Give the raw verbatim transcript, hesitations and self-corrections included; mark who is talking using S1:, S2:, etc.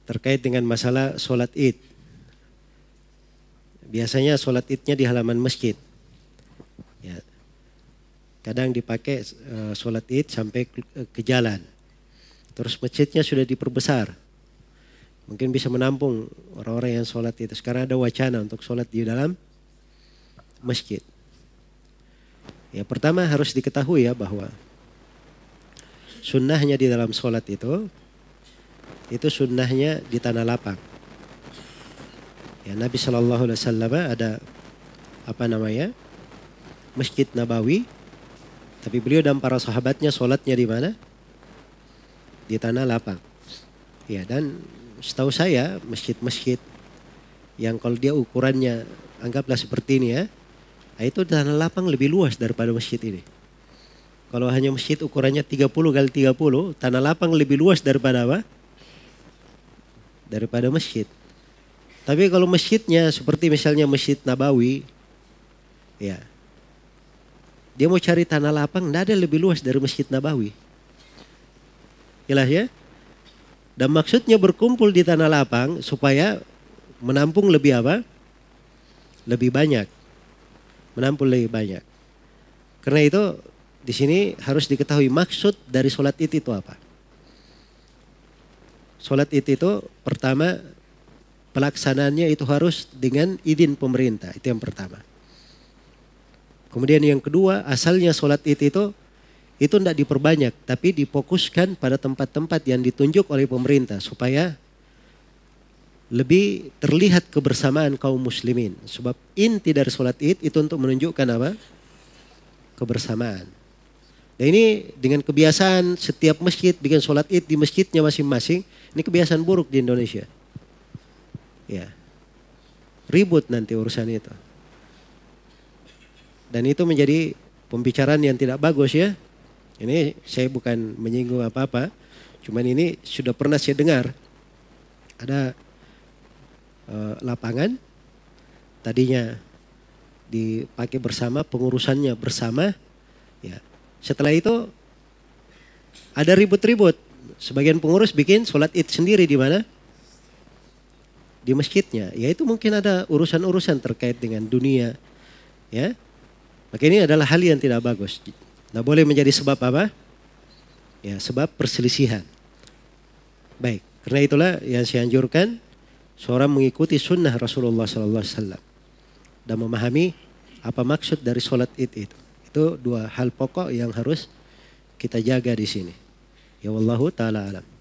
S1: terkait dengan masalah sholat id. Biasanya sholat idnya di halaman masjid. Ya. Kadang dipakai uh, sholat id sampai ke, ke jalan. Terus masjidnya sudah diperbesar. Mungkin bisa menampung orang-orang yang sholat itu. Sekarang ada wacana untuk sholat di dalam masjid. Ya, pertama harus diketahui ya bahwa sunnahnya di dalam sholat itu, itu sunnahnya di tanah lapang. Ya, Nabi Shallallahu Alaihi Wasallam ada apa namanya Masjid Nabawi, tapi beliau dan para sahabatnya sholatnya di mana? Di tanah lapang. Ya, dan setahu saya masjid-masjid yang kalau dia ukurannya anggaplah seperti ini ya, itu tanah lapang lebih luas daripada masjid ini. Kalau hanya masjid ukurannya tiga puluh kali tiga puluh, tanah lapang lebih luas daripada apa? Daripada masjid. Tapi kalau masjidnya seperti misalnya Masjid Nabawi, ya, dia mau cari tanah lapang, tidak ada lebih luas dari Masjid Nabawi. Jelas ya? Dan maksudnya berkumpul di tanah lapang supaya menampung lebih apa? Lebih banyak. Menampung lebih banyak. Karena itu di sini harus diketahui maksud dari sholat id itu apa. Sholat id itu pertama pelaksanaannya itu harus dengan izin pemerintah. Itu yang pertama. Kemudian yang kedua, asalnya sholat id itu itu tidak diperbanyak, tapi difokuskan pada tempat-tempat yang ditunjuk oleh pemerintah supaya lebih terlihat kebersamaan kaum muslimin. Sebab inti dari sholat id itu untuk menunjukkan apa? Kebersamaan. Dan ini dengan kebiasaan setiap masjid bikin sholat id di masjidnya masing-masing, ini kebiasaan buruk di Indonesia. Ya, ribut nanti urusan itu. Dan itu menjadi pembicaraan yang tidak bagus ya. Ini saya bukan menyinggung apa-apa, cuman ini sudah pernah saya dengar. Ada uh, lapangan, tadinya dipakai bersama, pengurusannya bersama. Ya. Setelah itu ada ribut-ribut. Sebagian pengurus bikin sholat id sendiri di mana? Di masjidnya. Ya itu mungkin ada urusan-urusan terkait dengan dunia. Ya. Maka ini adalah hal yang tidak bagus. Nah, boleh menjadi sebab apa? Ya, sebab perselisihan. Baik, karena itulah yang saya anjurkan seorang mengikuti sunnah Rasulullah Sallallahu Alaihi Wasallam dan memahami apa maksud dari sholat id itu. Itu dua hal pokok yang harus kita jaga di sini. Ya wallahu ta'ala alam.